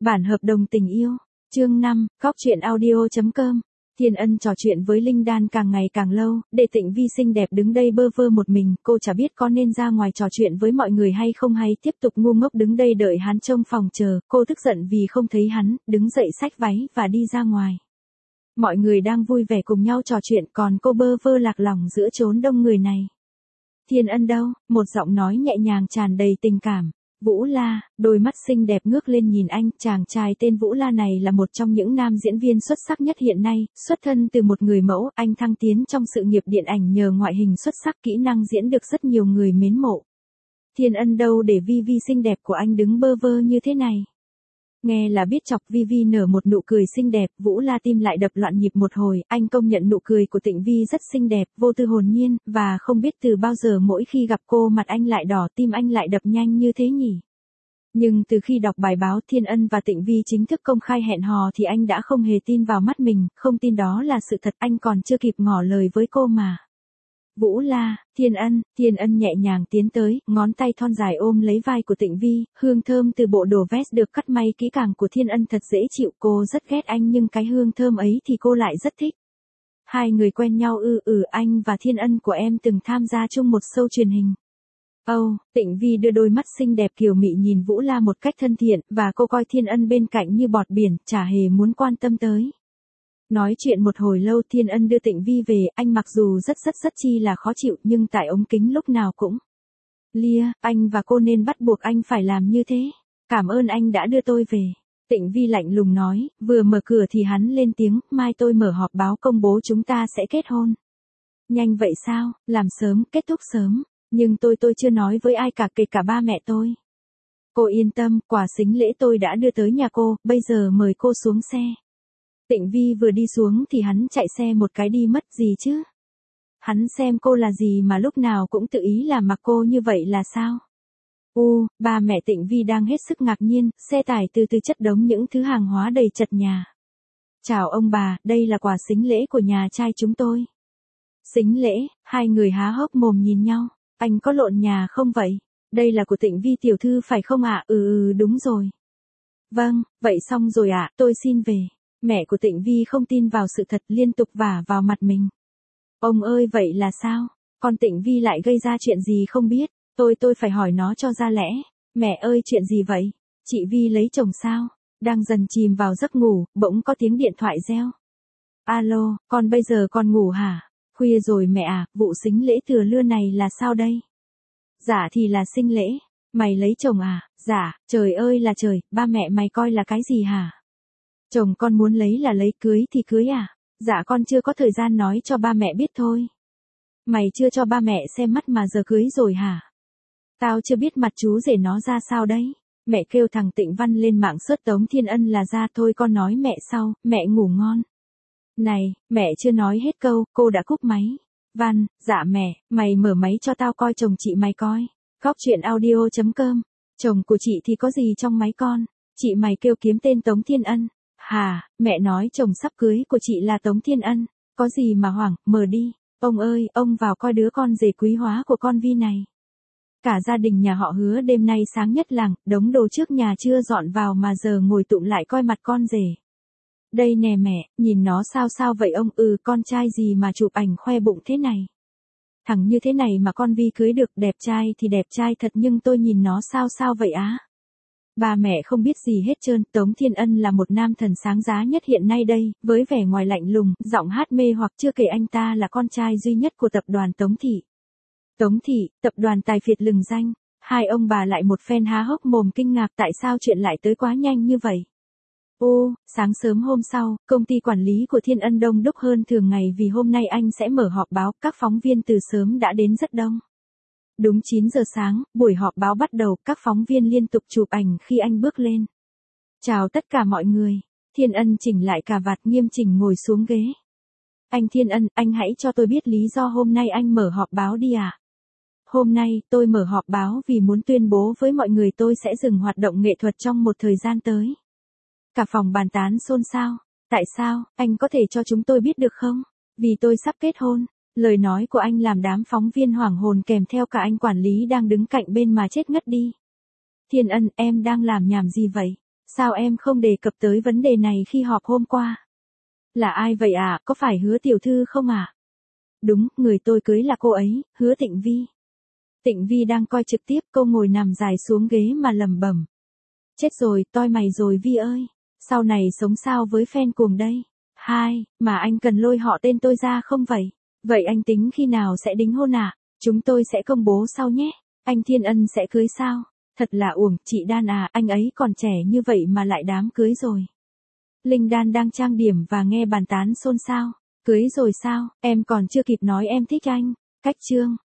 Bản hợp đồng tình yêu. Chương 5, Góc truyện audio.com. Thiên Ân trò chuyện với Linh Đan càng ngày càng lâu, để Tịnh Vi xinh đẹp đứng đây bơ vơ một mình, cô chả biết có nên ra ngoài trò chuyện với mọi người hay không hay tiếp tục ngu ngốc đứng đây đợi hắn trông phòng chờ, cô tức giận vì không thấy hắn, đứng dậy xách váy và đi ra ngoài. Mọi người đang vui vẻ cùng nhau trò chuyện còn cô bơ vơ lạc lõng giữa chốn đông người này. Thiên Ân đâu? Một giọng nói nhẹ nhàng tràn đầy tình cảm. Vũ La, đôi mắt xinh đẹp ngước lên nhìn anh, chàng trai tên Vũ La này là một trong những nam diễn viên xuất sắc nhất hiện nay, xuất thân từ một người mẫu, anh thăng tiến trong sự nghiệp điện ảnh nhờ ngoại hình xuất sắc, kỹ năng diễn được rất nhiều người mến mộ. Thiên Ân đâu để Vi Vi xinh đẹp của anh đứng bơ vơ như thế này. Nghe là biết chọc. Vi Vi nở một nụ cười xinh đẹp, Vũ La tim lại đập loạn nhịp một hồi, anh công nhận nụ cười của Tịnh Vi rất xinh đẹp, vô tư hồn nhiên, và không biết từ bao giờ mỗi khi gặp cô mặt anh lại đỏ, tim anh lại đập nhanh như thế nhỉ. Nhưng từ khi đọc bài báo Thiên Ân và Tịnh Vi chính thức công khai hẹn hò thì anh đã không hề tin vào mắt mình, không tin đó là sự thật, anh còn chưa kịp ngỏ lời với cô mà. Vũ La, Thiên Ân nhẹ nhàng tiến tới, ngón tay thon dài ôm lấy vai của Tịnh Vi, hương thơm từ bộ đồ vest được cắt may kỹ càng của Thiên Ân thật dễ chịu, cô rất ghét anh nhưng cái hương thơm ấy thì cô lại rất thích. Hai người quen nhau anh và Thiên Ân của em từng tham gia chung một show truyền hình. Tịnh Vi đưa đôi mắt xinh đẹp kiều mị nhìn Vũ La một cách thân thiện, và cô coi Thiên Ân bên cạnh như bọt biển, chả hề muốn quan tâm tới. Nói chuyện một hồi lâu Thiên Ân đưa Tịnh Vi về, anh mặc dù rất chi là khó chịu nhưng tại ống kính lúc nào cũng lia, anh và cô nên bắt buộc anh phải làm như thế. Cảm ơn anh đã đưa tôi về. Tịnh Vi lạnh lùng nói, vừa mở cửa thì hắn lên tiếng, mai tôi mở họp báo công bố chúng ta sẽ kết hôn. Nhanh vậy sao, làm sớm, kết thúc sớm, nhưng tôi chưa nói với ai cả, kể cả ba mẹ tôi. Cô yên tâm, quà sính lễ tôi đã đưa tới nhà cô, bây giờ mời cô xuống xe. Tịnh Vi vừa đi xuống thì hắn chạy xe một cái đi mất gì chứ? Hắn xem cô là gì mà lúc nào cũng tự ý làm mặc cô như vậy là sao? Ba mẹ Tịnh Vi đang hết sức ngạc nhiên, xe tải từ từ chất đống những thứ hàng hóa đầy chật nhà. Chào ông bà, đây là quà sính lễ của nhà trai chúng tôi. Sính lễ, hai người há hốc mồm nhìn nhau, anh có lộn nhà không vậy? Đây là của Tịnh Vi tiểu thư phải không ạ? Đúng rồi. Vâng, vậy xong rồi ạ, tôi xin về. Mẹ của Tịnh Vi không tin vào sự thật, liên tục vả vào mặt mình. Ông ơi vậy là sao? Con Tịnh Vi lại gây ra chuyện gì không biết, tôi phải hỏi nó cho ra lẽ. Mẹ ơi chuyện gì vậy? Chị Vi lấy chồng sao? Đang dần chìm vào giấc ngủ, bỗng có tiếng điện thoại reo. Alo, con bây giờ con ngủ hả? Khuya rồi mẹ à, vụ sính lễ thừa lưa này là sao đây? Dạ thì là sinh lễ. Mày lấy chồng à? Dạ, trời ơi là trời, ba mẹ mày coi là cái gì hả? Chồng con muốn lấy là lấy, cưới thì cưới à? Dạ con chưa có thời gian nói cho ba mẹ biết thôi. Mày chưa cho ba mẹ xem mắt mà giờ cưới rồi hả? Tao chưa biết mặt chú rể nó ra sao đấy. Mẹ kêu thằng Tịnh Văn lên mạng search Tống Thiên Ân là ra, thôi con nói mẹ sau, mẹ ngủ ngon. Này, mẹ chưa nói hết câu, cô đã cúp máy. Văn, dạ mẹ, mày mở máy cho tao coi chồng chị mày coi. Góc truyện audio.com. Chồng của chị thì có gì trong máy con? Chị mày kêu kiếm tên Tống Thiên Ân. Hà, mẹ nói chồng sắp cưới của chị là Tống Thiên Ân, có gì mà hoảng, mở đi. Ông ơi, ông vào coi đứa con rể quý hóa của con Vi này. Cả gia đình nhà họ Hứa đêm nay sáng nhất làng, đống đồ trước nhà chưa dọn vào mà giờ ngồi tụm lại coi mặt con rể. Đây nè mẹ, nhìn nó sao vậy ông? Con trai gì mà chụp ảnh khoe bụng thế này? Thằng như thế này mà con Vi cưới được, đẹp trai thì đẹp trai thật nhưng tôi nhìn nó sao vậy á? Ba mẹ không biết gì hết trơn, Tống Thiên Ân là một nam thần sáng giá nhất hiện nay đây, với vẻ ngoài lạnh lùng, giọng hát mê hoặc, chưa kể anh ta là con trai duy nhất của tập đoàn Tống Thị. Tống Thị, tập đoàn tài phiệt lừng danh. Hai ông bà lại một phen há hốc mồm kinh ngạc tại sao chuyện lại tới quá nhanh như vậy. Sáng sớm hôm sau, công ty quản lý của Thiên Ân đông đúc hơn thường ngày vì hôm nay anh sẽ mở họp báo, các phóng viên từ sớm đã đến rất đông. Đúng 9 giờ sáng, buổi họp báo bắt đầu, các phóng viên liên tục chụp ảnh khi anh bước lên. Chào tất cả mọi người. Thiên Ân chỉnh lại cà vạt nghiêm chỉnh ngồi xuống ghế. Anh Thiên Ân, anh hãy cho tôi biết lý do hôm nay anh mở họp báo đi ạ. Hôm nay, tôi mở họp báo vì muốn tuyên bố với mọi người tôi sẽ dừng hoạt động nghệ thuật trong một thời gian tới. Cả phòng bàn tán xôn xao. Tại sao, anh có thể cho chúng tôi biết được không? Vì tôi sắp kết hôn. Lời nói của anh làm đám phóng viên hoảng hồn kèm theo cả anh quản lý đang đứng cạnh bên mà chết ngất đi. Thiên Ân, em đang làm nhảm gì vậy? Sao em không đề cập tới vấn đề này khi họp hôm qua? Là ai vậy ạ, có phải Hứa tiểu thư không ạ? Đúng, người tôi cưới là cô ấy, Hứa Tịnh Vi. Tịnh Vi đang coi trực tiếp, cô ngồi nằm dài xuống ghế mà lẩm bẩm. Chết rồi, toi mày rồi Vi ơi. Sau này sống sao với fan cuồng đây? Hai, mà anh cần lôi họ tên tôi ra không vậy? Vậy anh tính khi nào sẽ đính hôn ạ? Chúng tôi sẽ công bố sau nhé. Anh Thiên Ân sẽ cưới sao? Thật là uổng, chị Đan à, anh ấy còn trẻ như vậy mà lại đám cưới rồi. Linh Đan đang trang điểm và nghe bàn tán xôn xao. Cưới rồi sao, em còn chưa kịp nói em thích anh. Cách chương.